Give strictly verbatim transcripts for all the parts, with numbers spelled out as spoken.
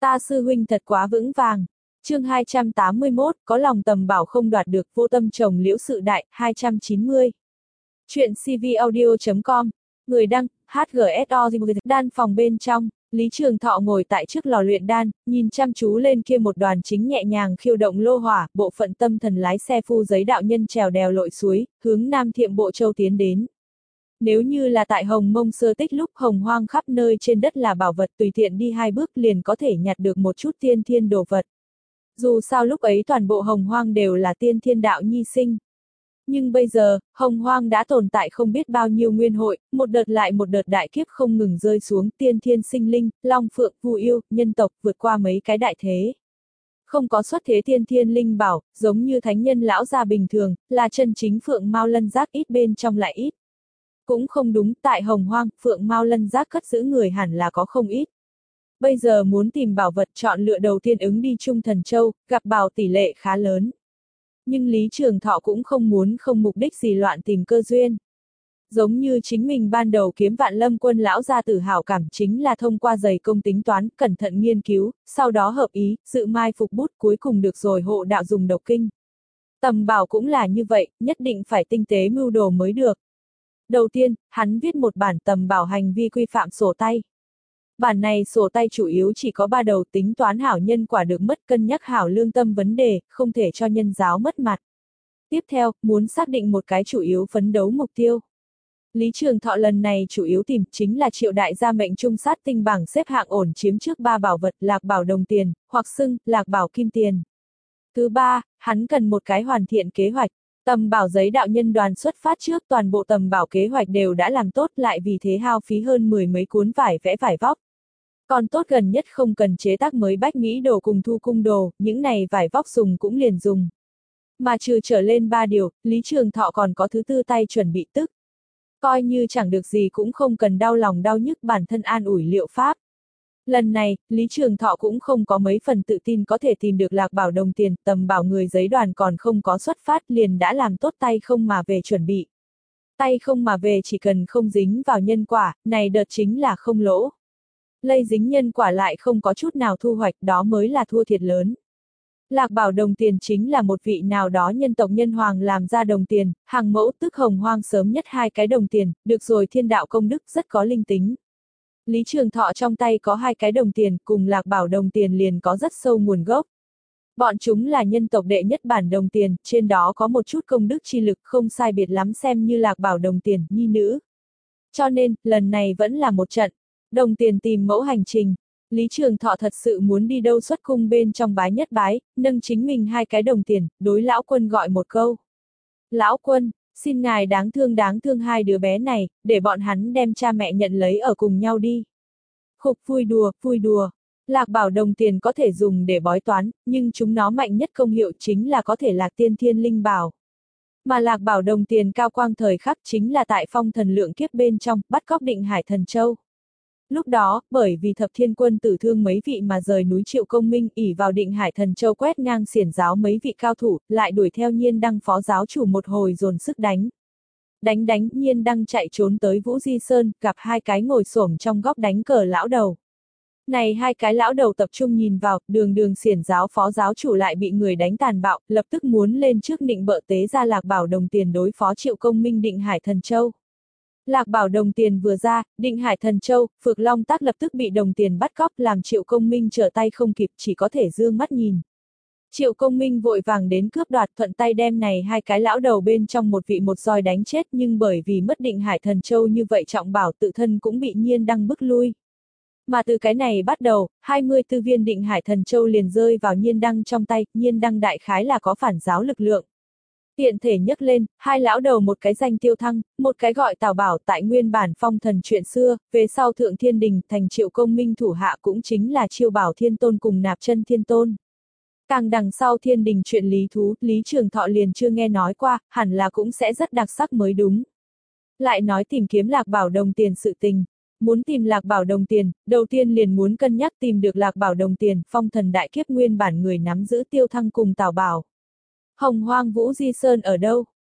Ta sư huynh thật quá vững vàng. Chương hai trăm tám mươi mốt, có lòng tầm bảo không đoạt được, vô tâm trồng liễu sự đại, hai trăm chín mươi. Chuyện cvaudio chấm com, người đăng, hát giê ét o. Đan phòng bên trong, Lý Trường Thọ ngồi tại trước lò luyện đan, nhìn chăm chú lên kia một đoàn chính nhẹ nhàng khiêu động lô hỏa, bộ phận tâm thần lái xe phu giấy đạo nhân trèo đèo lội suối, hướng Nam Thiệm Bộ Châu tiến đến. Nếu như là tại Hồng Mông sơ tích lúc hồng hoang khắp nơi trên đất là bảo vật, tùy tiện đi hai bước liền có thể nhặt được một chút tiên thiên đồ vật. Dù sao lúc ấy toàn bộ hồng hoang đều là tiên thiên đạo nhi sinh. Nhưng bây giờ, hồng hoang đã tồn tại không biết bao nhiêu nguyên hội, một đợt lại một đợt đại kiếp không ngừng rơi xuống, tiên thiên sinh linh, long phượng, phù yêu, nhân tộc vượt qua mấy cái đại thế. Không có xuất thế tiên thiên linh bảo, giống như thánh nhân lão gia bình thường, là chân chính phượng mao lân giác ít bên trong lại ít. Cũng không đúng, tại hồng hoang, phượng mao lân giác cất giữ người hẳn là có không ít. Bây giờ muốn tìm bảo vật chọn lựa đầu tiên ứng đi Trung Thần Châu, gặp bảo tỷ lệ khá lớn. Nhưng Lý Trường Thọ cũng không muốn không mục đích gì loạn tìm cơ duyên. Giống như chính mình ban đầu kiếm Vạn Lâm Quân lão gia tử hảo cảm chính là thông qua dày công tính toán, cẩn thận nghiên cứu, sau đó hợp ý, dự mai phục bút cuối cùng được rồi hộ đạo dùng độc kinh. Tầm bảo cũng là như vậy, nhất định phải tinh tế mưu đồ mới được. Đầu tiên, hắn viết một bản tầm bảo hành vi quy phạm sổ tay. Bản này sổ tay chủ yếu chỉ có ba đầu, tính toán hảo nhân quả được mất, cân nhắc hảo lương tâm vấn đề, không thể cho nhân giáo mất mặt. Tiếp theo, muốn xác định một cái chủ yếu phấn đấu mục tiêu. Lý Trường Thọ lần này chủ yếu tìm chính là Triệu đại gia mệnh trung sát tinh bảng xếp hạng ổn chiếm trước ba bảo vật, lạc bảo đồng tiền, hoặc xưng, lạc bảo kim tiền. Thứ ba, hắn cần một cái hoàn thiện kế hoạch. Tầm bảo giấy đạo nhân đoàn xuất phát trước toàn bộ tầm bảo kế hoạch đều đã làm tốt, lại vì thế hao phí hơn mười mấy cuốn vải vẽ vải vóc. Còn tốt gần nhất không cần chế tác mới bách mỹ đồ cùng thu cung đồ, những này vải vóc dùng cũng liền dùng. Mà trừ trở lên ba điều, Lý Trường Thọ còn có thứ tư tay chuẩn bị tức. Coi như chẳng được gì cũng không cần đau lòng đau nhức bản thân an ủi liệu pháp. Lần này, Lý Trường Thọ cũng không có mấy phần tự tin có thể tìm được lạc bảo đồng tiền, tầm bảo người giấy đoàn còn không có xuất phát liền đã làm tốt tay không mà về chuẩn bị. Tay không mà về chỉ cần không dính vào nhân quả, này đợt chính là không lỗ. Lây dính nhân quả lại không có chút nào thu hoạch, đó mới là thua thiệt lớn. Lạc bảo đồng tiền chính là một vị nào đó nhân tộc nhân hoàng làm ra đồng tiền, hàng mẫu tức hồng hoang sớm nhất hai cái đồng tiền, được rồi thiên đạo công đức rất có linh tính. Lý Trường Thọ trong tay có hai cái đồng tiền, cùng lạc bảo đồng tiền liền có rất sâu nguồn gốc. Bọn chúng là nhân tộc đệ nhất bản đồng tiền, trên đó có một chút công đức chi lực không sai biệt lắm xem như lạc bảo đồng tiền, nhi nữ. Cho nên, lần này vẫn là một trận. Đồng tiền tìm mẫu hành trình. Lý Trường Thọ thật sự muốn đi đâu xuất cung bên trong bái nhất bái, nâng chính mình hai cái đồng tiền, đối lão quân gọi một câu. Lão quân, xin ngài đáng thương đáng thương hai đứa bé này, để bọn hắn đem cha mẹ nhận lấy ở cùng nhau đi. Khục vui đùa, vui đùa. Lạc bảo đồng tiền có thể dùng để bói toán, nhưng chúng nó mạnh nhất công hiệu chính là có thể lạc tiên thiên linh bảo. Mà lạc bảo đồng tiền cao quang thời khắc chính là tại phong thần lượng kiếp bên trong, bắt cóc Định Hải Thần Châu. Lúc đó, bởi vì thập thiên quân tử thương mấy vị mà rời núi Triệu Công Minh ỷ vào Định Hải Thần Châu quét ngang xiển giáo mấy vị cao thủ, lại đuổi theo Nhiên Đăng phó giáo chủ một hồi dồn sức đánh. Đánh đánh, Nhiên Đăng chạy trốn tới Vũ Di Sơn, gặp hai cái ngồi xổm trong góc đánh cờ lão đầu. Này hai cái lão đầu tập trung nhìn vào, đường đường xiển giáo phó giáo chủ lại bị người đánh tàn bạo, lập tức muốn lên trước nịnh bợ tế ra lạc bảo đồng tiền đối phó Triệu Công Minh Định Hải Thần Châu. Lạc bảo đồng tiền vừa ra, Định Hải Thần Châu, Phược Long Tác lập tức bị đồng tiền bắt cóc làm Triệu Công Minh trở tay không kịp, chỉ có thể dương mắt nhìn. Triệu Công Minh vội vàng đến cướp đoạt, thuận tay đem này hai cái lão đầu bên trong một vị một roi đánh chết, nhưng bởi vì mất Định Hải Thần Châu như vậy trọng bảo tự thân cũng bị Nhiên Đăng bức lui. Mà từ cái này bắt đầu, hai mươi tư viên Định Hải Thần Châu liền rơi vào Nhiên Đăng trong tay, Nhiên Đăng đại khái là có phản giáo lực lượng. Tiện thể nhấc lên, hai lão đầu một cái danh Tiêu Thăng, một cái gọi Tào Bảo tại nguyên bản phong thần chuyện xưa, về sau Thượng Thiên Đình thành Triệu Công Minh thủ hạ cũng chính là Chiêu Bảo Thiên Tôn cùng Nạp Chân Thiên Tôn. Càng đằng sau Thiên Đình chuyện lý thú, Lý Trường Thọ liền chưa nghe nói qua, hẳn là cũng sẽ rất đặc sắc mới đúng. Lại nói tìm kiếm lạc bảo đồng tiền sự tình. Muốn tìm lạc bảo đồng tiền, đầu tiên liền muốn cân nhắc tìm được lạc bảo đồng tiền, phong thần đại kiếp nguyên bản người nắm giữ Tiêu Thăng cùng Tào Bảo. Hồng Hoang Vũ Di Sơn ở đâu?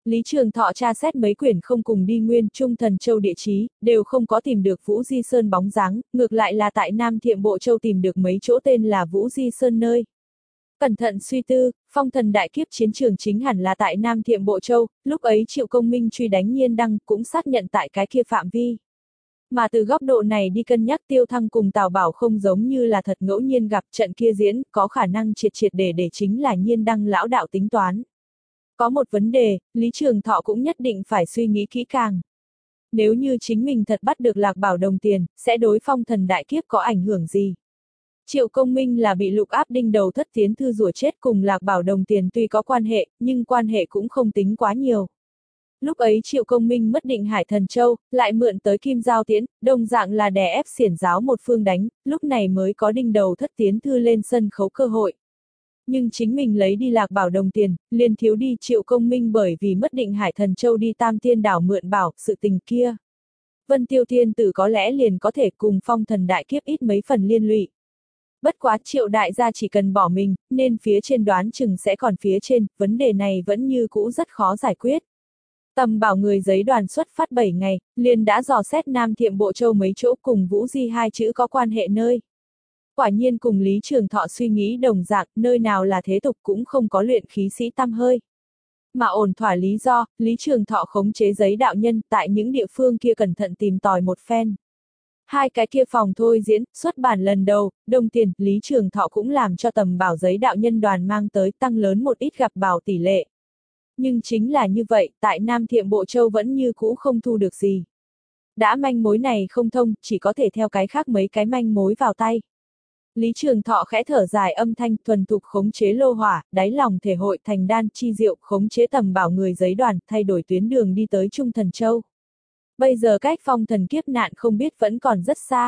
Lý Trường Thọ tra xét mấy quyển không cùng đi Nguyên Trung Thần Châu địa chí, đều không có tìm được Vũ Di Sơn bóng dáng, ngược lại là tại Nam Thiệm Bộ Châu tìm được mấy chỗ tên là Vũ Di Sơn nơi. Cẩn thận suy tư, phong thần đại kiếp chiến trường chính hẳn là tại Nam Thiệm Bộ Châu, lúc ấy Triệu Công Minh truy đánh Nhiên Đăng cũng xác nhận tại cái kia phạm vi. Mà từ góc độ này đi cân nhắc Tiêu Thăng cùng Tào Bảo không giống như là thật ngẫu nhiên gặp trận kia diễn, có khả năng triệt triệt để để chính là Nhiên Đăng lão đạo tính toán. Có một vấn đề, Lý Trường Thọ cũng nhất định phải suy nghĩ kỹ càng. Nếu như chính mình thật bắt được Lạc Bảo đồng tiền, sẽ đối phong thần đại kiếp có ảnh hưởng gì? Triệu Công Minh là bị Lục Áp đinh đầu thất tiến thư rủa chết cùng Lạc Bảo đồng tiền tuy có quan hệ, nhưng quan hệ cũng không tính quá nhiều. Lúc ấy Triệu Công Minh mất định Hải Thần Châu, lại mượn tới Kim Giao Tiễn, đồng dạng là đè ép xiển giáo một phương đánh, lúc này mới có đinh đầu thất tiến thư lên sân khấu cơ hội. Nhưng chính mình lấy đi Lạc Bảo đồng tiền, liền thiếu đi Triệu Công Minh bởi vì mất định Hải Thần Châu đi Tam Tiên đảo mượn bảo, sự tình kia. Vân Tiêu Thiên Tử có lẽ liền có thể cùng phong thần đại kiếp ít mấy phần liên lụy. Bất quá Triệu đại gia chỉ cần bỏ mình, nên phía trên đoán chừng sẽ còn phía trên, vấn đề này vẫn như cũ rất khó giải quyết. Tầm Bảo người giấy đoàn xuất phát bảy ngày, liền đã dò xét Nam Thiệm Bộ Châu mấy chỗ cùng Vũ Di hai chữ có quan hệ nơi. Quả nhiên cùng Lý Trường Thọ suy nghĩ đồng dạng, nơi nào là thế tục cũng không có luyện khí sĩ tăm hơi. Mà ổn thỏa lý do, Lý Trường Thọ khống chế giấy đạo nhân tại những địa phương kia cẩn thận tìm tòi một phen. Hai cái kia phòng thôi diễn, xuất bản lần đầu, đồng tiền, Lý Trường Thọ cũng làm cho Tầm Bảo giấy đạo nhân đoàn mang tới tăng lớn một ít gặp bảo tỷ lệ. Nhưng chính là như vậy, tại Nam Thiệm Bộ Châu vẫn như cũ không thu được gì. Đã manh mối này không thông, chỉ có thể theo cái khác mấy cái manh mối vào tay. Lý Trường Thọ khẽ thở dài âm thanh thuần thục khống chế lô hỏa, đáy lòng thể hội thành đan chi diệu khống chế Tầm Bảo người giấy đoàn, thay đổi tuyến đường đi tới Trung Thần Châu. Bây giờ cách phong thần kiếp nạn không biết vẫn còn rất xa.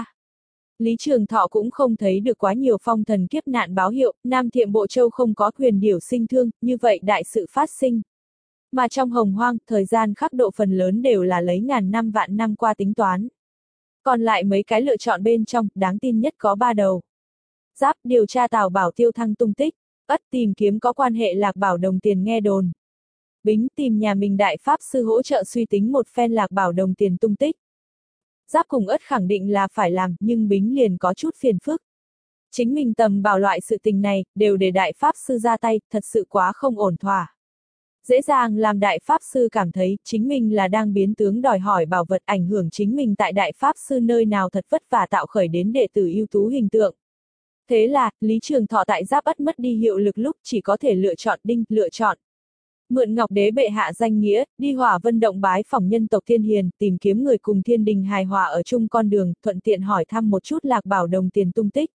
Lý Trường Thọ cũng không thấy được quá nhiều phong thần kiếp nạn báo hiệu, Nam Thiệm Bộ Châu không có huyền điểu sinh thương, như vậy đại sự phát sinh. Mà trong hồng hoang, thời gian khắc độ phần lớn đều là lấy ngàn năm vạn năm qua tính toán. Còn lại mấy cái lựa chọn bên trong, đáng tin nhất có ba đầu. Giáp điều tra Tào Bảo Tiêu Thăng tung tích, Ất tìm kiếm có quan hệ Lạc Bảo đồng tiền nghe đồn. Bính tìm nhà mình đại pháp sư hỗ trợ suy tính một phen Lạc Bảo đồng tiền tung tích. Giáp cùng Ất khẳng định là phải làm, nhưng Bính liền có chút phiền phức. Chính mình Tầm Bảo loại sự tình này, đều để đại pháp sư ra tay, thật sự quá không ổn thỏa. Dễ dàng làm đại pháp sư cảm thấy chính mình là đang biến tướng đòi hỏi bảo vật ảnh hưởng chính mình tại đại pháp sư nơi nào thật vất vả tạo khởi đến đệ tử ưu tú hình tượng. Thế là, Lý Trường Thọ tại Giáp Ất mất đi hiệu lực lúc chỉ có thể lựa chọn đinh, lựa chọn. Mượn Ngọc Đế bệ hạ danh nghĩa, đi Hỏa Vân động bái phỏng nhân tộc Thiên Hiền, tìm kiếm người cùng thiên đình hài hòa ở chung con đường, thuận tiện hỏi thăm một chút Lạc Bảo đồng tiền tung tích.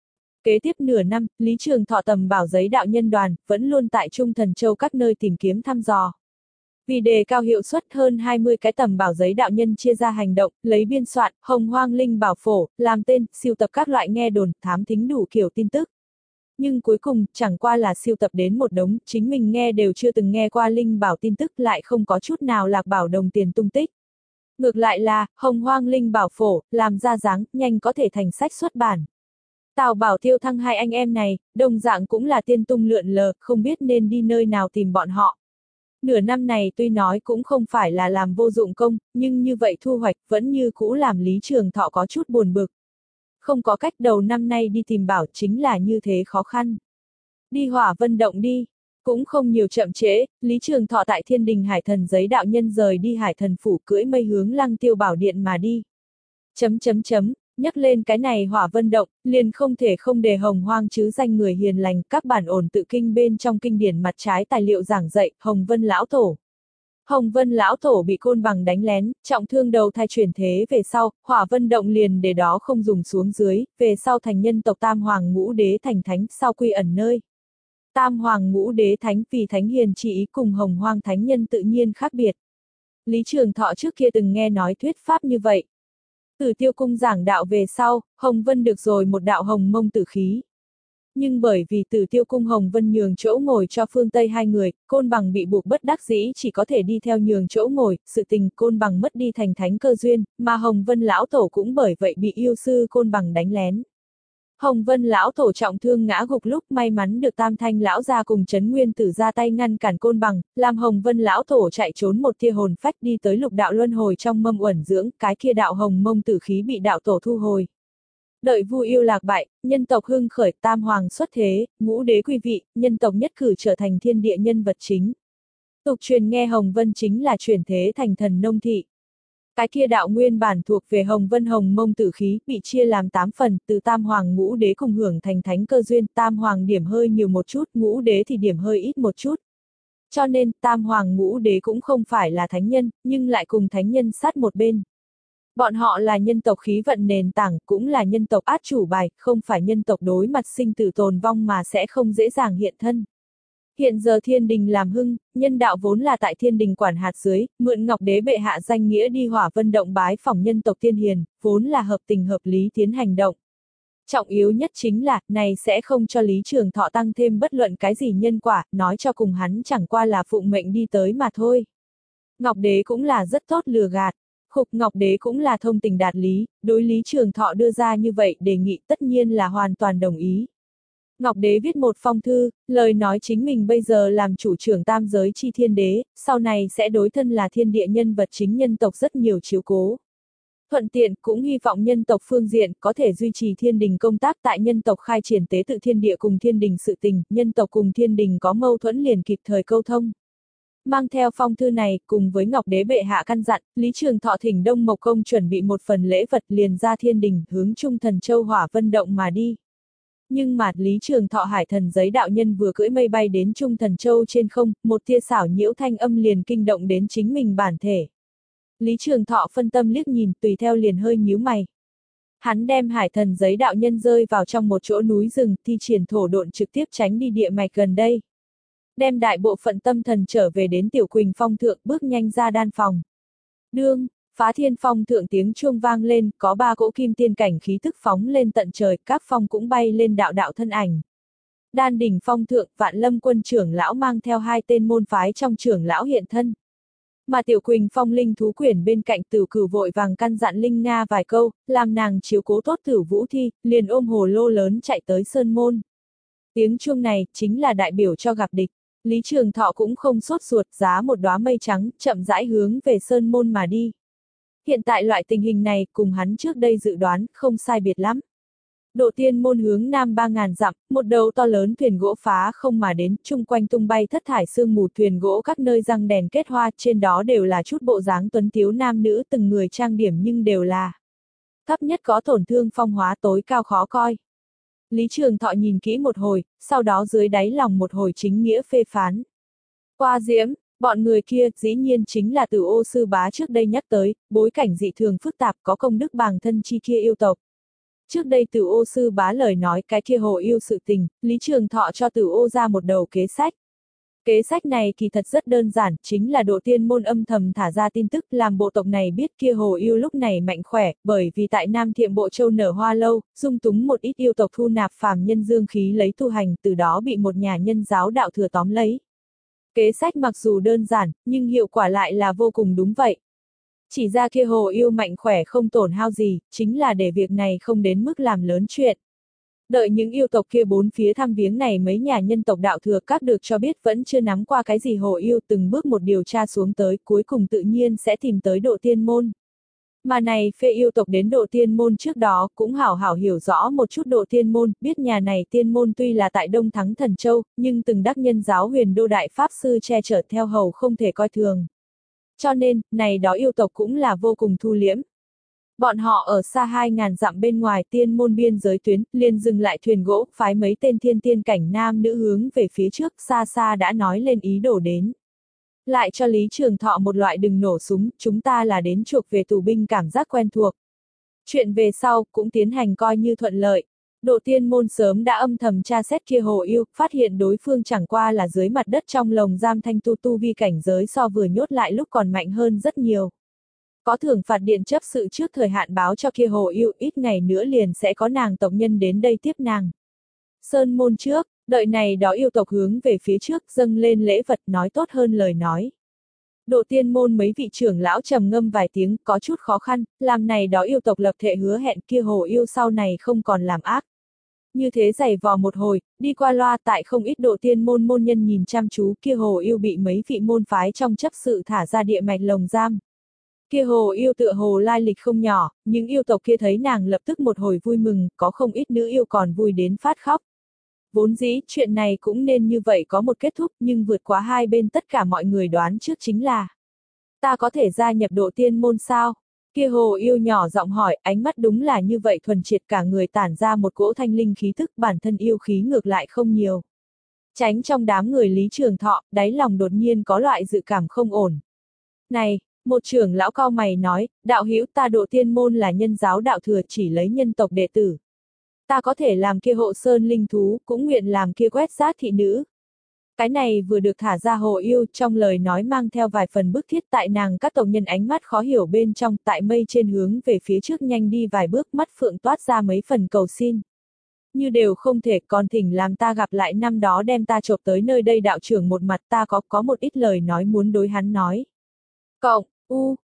Kế tiếp nửa năm, Lý Trường Thọ Tầm Bảo giấy đạo nhân đoàn, vẫn luôn tại Trung Thần Châu các nơi tìm kiếm thăm dò. Vì đề cao hiệu suất hơn hai mươi cái Tầm Bảo giấy đạo nhân chia ra hành động, lấy biên soạn, Hồng Hoang Linh Bảo Phổ, làm tên, siêu tập các loại nghe đồn, thám thính đủ kiểu tin tức. Nhưng cuối cùng, chẳng qua là siêu tập đến một đống, chính mình nghe đều chưa từng nghe qua Linh Bảo tin tức lại không có chút nào Lạc Bảo đồng tiền tung tích. Ngược lại là, Hồng Hoang Linh Bảo Phổ, làm ra dáng, nhanh có thể thành sách xuất bản. Tào Bảo Tiêu Thăng hai anh em này, đồng dạng cũng là tiên tung lượn lờ, không biết nên đi nơi nào tìm bọn họ. Nửa năm này tuy nói cũng không phải là làm vô dụng công, nhưng như vậy thu hoạch vẫn như cũ làm Lý Trường Thọ có chút buồn bực. Không có cách đầu năm nay đi tìm bảo chính là như thế khó khăn. Đi Hỏa Vân động đi. Cũng không nhiều chậm trễ, Lý Trường Thọ tại Thiên Đình Hải Thần giấy đạo nhân rời đi Hải Thần phủ cưỡi mây hướng Lăng Tiêu Bảo Điện mà đi. Chấm chấm chấm. Nhắc lên cái này Hỏa Vân động, liền không thể không đề Hồng Hoang chứ danh người hiền lành, các bản ổn tự kinh bên trong kinh điển mặt trái tài liệu giảng dạy, Hồng Vân Lão Tổ. Hồng Vân Lão Tổ bị Côn Bằng đánh lén, trọng thương đầu thai chuyển thế về sau, Hỏa Vân động liền để đó không dùng xuống dưới, về sau thành nhân tộc Tam Hoàng Ngũ Đế thành thánh sau quy ẩn nơi. Tam Hoàng Ngũ Đế thánh vì thánh hiền chỉ ý cùng Hồng Hoang thánh nhân tự nhiên khác biệt. Lý Trường Thọ trước kia từng nghe nói thuyết pháp như vậy. Tử Tiêu cung giảng đạo về sau, Hồng Vân được rồi một đạo hồng mông tử khí. Nhưng bởi vì Tử Tiêu cung Hồng Vân nhường chỗ ngồi cho phương Tây hai người, Côn Bằng bị buộc bất đắc dĩ chỉ có thể đi theo nhường chỗ ngồi, sự tình Côn Bằng mất đi thành thánh cơ duyên, mà Hồng Vân Lão Tổ cũng bởi vậy bị yêu sư Côn Bằng đánh lén. Hồng Vân lão tổ trọng thương ngã gục lúc may mắn được Tam Thanh lão gia cùng Trấn Nguyên Tử ra tay ngăn cản côn bằng, làm Hồng Vân lão tổ chạy trốn một tia hồn phách đi tới lục đạo luân hồi trong mâm uẩn dưỡng, cái kia đạo hồng mông tử khí bị đạo tổ thu hồi. Đợi Vu Yêu lạc bại, nhân tộc hưng khởi, tam hoàng xuất thế, ngũ đế quý vị, nhân tộc nhất cử trở thành thiên địa nhân vật chính. Tục truyền nghe Hồng Vân chính là chuyển thế thành thần nông thị. Cái kia đạo nguyên bản thuộc về Hồng Vân hồng mông tử khí, bị chia làm tám phần, từ tam hoàng ngũ đế cùng hưởng thành thánh cơ duyên, tam hoàng điểm hơi nhiều một chút, ngũ đế thì điểm hơi ít một chút. Cho nên, tam hoàng ngũ đế cũng không phải là thánh nhân, nhưng lại cùng thánh nhân sát một bên. Bọn họ là nhân tộc khí vận nền tảng, cũng là nhân tộc át chủ bài, không phải nhân tộc đối mặt sinh tử tồn vong mà sẽ không dễ dàng hiện thân. Hiện giờ thiên đình làm hưng, nhân đạo vốn là tại thiên đình quản hạt dưới, mượn Ngọc Đế bệ hạ danh nghĩa đi Hỏa Vân động bái phỏng nhân tộc tiên hiền, vốn là hợp tình hợp lý tiến hành động. Trọng yếu nhất chính là, này sẽ không cho Lý Trường Thọ tăng thêm bất luận cái gì nhân quả, nói cho cùng hắn chẳng qua là phụng mệnh đi tới mà thôi. Ngọc Đế cũng là rất tốt lừa gạt. Khục Ngọc Đế cũng là thông tình đạt lý, đối Lý Trường Thọ đưa ra như vậy đề nghị tất nhiên là hoàn toàn đồng ý. Ngọc Đế viết một phong thư, lời nói chính mình bây giờ làm chủ trưởng tam giới chi thiên đế, sau này sẽ đối thân là thiên địa nhân vật chính nhân tộc rất nhiều chiếu cố. Thuận tiện cũng hy vọng nhân tộc phương diện có thể duy trì thiên đình công tác tại nhân tộc khai triển tế tự thiên địa cùng thiên đình sự tình, nhân tộc cùng thiên đình có mâu thuẫn liền kịp thời câu thông. Mang theo phong thư này, cùng với Ngọc Đế bệ hạ căn dặn, Lý Trường Thọ thỉnh Đông Mộc Công chuẩn bị một phần lễ vật liền ra thiên đình, hướng Trung Thần Châu Hỏa Vân động mà đi. Nhưng mà, Lý Trường Thọ hải thần giấy đạo nhân vừa cưỡi mây bay đến Trung Thần Châu trên không, một tia xảo nhiễu thanh âm liền kinh động đến chính mình bản thể. Lý Trường Thọ phân tâm liếc nhìn, tùy theo liền hơi nhíu mày. Hắn đem hải thần giấy đạo nhân rơi vào trong một chỗ núi rừng, thi triển thổ độn trực tiếp tránh đi địa mạch gần đây. Đem đại bộ phận tâm thần trở về đến Tiểu Quỳnh Phong thượng, bước nhanh ra đan phòng. Đương, phá thiên phong thượng tiếng chuông vang lên, có ba cỗ kim tiên cảnh khí tức phóng lên tận trời, các phong cũng bay lên đạo đạo thân ảnh. Đan đỉnh phong thượng, Vạn Lâm quân trưởng lão mang theo hai tên môn phái trong trưởng lão hiện thân. Mà Tiểu Quỳnh Phong linh thú quyển bên cạnh Tử Cửu vội vàng căn dặn Linh Nga vài câu, làm nàng chiếu cố tốt Tử Vũ Thi, liền ôm hồ lô lớn chạy tới sơn môn. Tiếng chuông này chính là đại biểu cho gặp địch. Lý Trường Thọ cũng không sốt ruột, giá một đóa mây trắng, chậm rãi hướng về sơn môn mà đi. Hiện tại loại tình hình này, cùng hắn trước đây dự đoán, không sai biệt lắm. Độ tiên môn hướng nam ba ngàn dặm, một đầu to lớn thuyền gỗ phá không mà đến, chung quanh tung bay thất thải sương mù thuyền gỗ các nơi răng đèn kết hoa, trên đó đều là chút bộ dáng tuấn tiếu nam nữ từng người trang điểm nhưng đều là thấp nhất có tổn thương phong hóa tối cao khó coi. Lý Trường Thọ nhìn kỹ một hồi, sau đó dưới đáy lòng một hồi chính nghĩa phê phán. Qua diễm, bọn người kia dĩ nhiên chính là Tử Ô sư bá trước đây nhắc tới, bối cảnh dị thường phức tạp có công đức bàng thân chi kia yêu tộc. Trước đây Tử Ô sư bá lời nói cái kia hồ yêu sự tình, Lý Trường Thọ cho Tử Ô ra một đầu kế sách. Kế sách này kỳ thật rất đơn giản, chính là độ tiên môn âm thầm thả ra tin tức làm bộ tộc này biết kia hồ yêu lúc này mạnh khỏe, bởi vì tại Nam Thiệm Bộ Châu nở hoa lâu, dung túng một ít yêu tộc thu nạp phàm nhân dương khí lấy tu hành, từ đó bị một nhà nhân giáo đạo thừa tóm lấy. Kế sách mặc dù đơn giản, nhưng hiệu quả lại là vô cùng đúng vậy. Chỉ ra kia hồ yêu mạnh khỏe không tổn hao gì, chính là để việc này không đến mức làm lớn chuyện. Đợi những yêu tộc kia bốn phía thăm viếng này mấy nhà nhân tộc đạo thừa các được cho biết vẫn chưa nắm qua cái gì hồ yêu từng bước một điều tra xuống tới, cuối cùng tự nhiên sẽ tìm tới độ tiên môn. Mà này phê yêu tộc đến độ tiên môn trước đó cũng hảo hảo hiểu rõ một chút độ tiên môn, biết nhà này tiên môn tuy là tại Đông Thắng Thần Châu, nhưng từng đắc nhân giáo huyền đô đại pháp sư che chở theo hầu không thể coi thường. Cho nên, này đó yêu tộc cũng là vô cùng thu liễm. Bọn họ ở xa hai ngàn dặm bên ngoài tiên môn biên giới tuyến, liền dừng lại thuyền gỗ, phái mấy tên thiên tiên cảnh nam nữ hướng về phía trước, xa xa đã nói lên ý đồ đến. Lại cho Lý Trường Thọ một loại đừng nổ súng, chúng ta là đến chuộc về tù binh cảm giác quen thuộc. Chuyện về sau, cũng tiến hành coi như thuận lợi. Độ tiên môn sớm đã âm thầm tra xét kia hồ yêu, phát hiện đối phương chẳng qua là dưới mặt đất trong lồng giam thanh tu tu vi cảnh giới so vừa nhốt lại lúc còn mạnh hơn rất nhiều. Có thưởng phạt điện chấp sự trước thời hạn báo cho kia hồ yêu, ít ngày nữa liền sẽ có nàng tộc nhân đến đây tiếp nàng. Sơn môn trước, đợi này đó yêu tộc hướng về phía trước dâng lên lễ vật nói tốt hơn lời nói. Độ tiên môn mấy vị trưởng lão trầm ngâm vài tiếng có chút khó khăn, làm này đó yêu tộc lập thệ hứa hẹn kia hồ yêu sau này không còn làm ác. Như thế giày vò một hồi, đi qua loa tại không ít độ tiên môn môn nhân nhìn chăm chú kia Hồ Yêu bị mấy vị môn phái trong chấp sự thả ra địa mạch lồng giam. Kia Hồ Yêu tựa hồ lai lịch không nhỏ, nhưng yêu tộc kia thấy nàng lập tức một hồi vui mừng, có không ít nữ yêu còn vui đến phát khóc. Vốn dĩ, chuyện này cũng nên như vậy có một kết thúc, nhưng vượt quá hai bên tất cả mọi người đoán trước chính là: ta có thể gia nhập độ tiên môn sao? Kia Hồ Yêu nhỏ giọng hỏi, ánh mắt đúng là như vậy thuần triệt, cả người tản ra một cỗ thanh linh khí thức, bản thân yêu khí ngược lại không nhiều. Tránh trong đám người Lý Trường Thọ, đáy lòng đột nhiên có loại dự cảm không ổn. Này, một trưởng lão cao mày nói, đạo hữu, ta độ tiên môn là nhân giáo đạo thừa, chỉ lấy nhân tộc đệ tử. Ta có thể làm kia hộ sơn linh thú, cũng nguyện làm kia quét rác thị nữ. Cái này vừa được thả ra Hồ Yêu, trong lời nói mang theo vài phần bức thiết, tại nàng các tộc nhân ánh mắt khó hiểu bên trong, tại mây trên hướng về phía trước nhanh đi vài bước, mắt phượng toát ra mấy phần cầu xin. Như đều không thể, còn thỉnh làm ta gặp lại năm đó đem ta chộp tới nơi đây đạo trưởng một mặt, ta có có một ít lời nói muốn đối hắn nói. Cộng, u,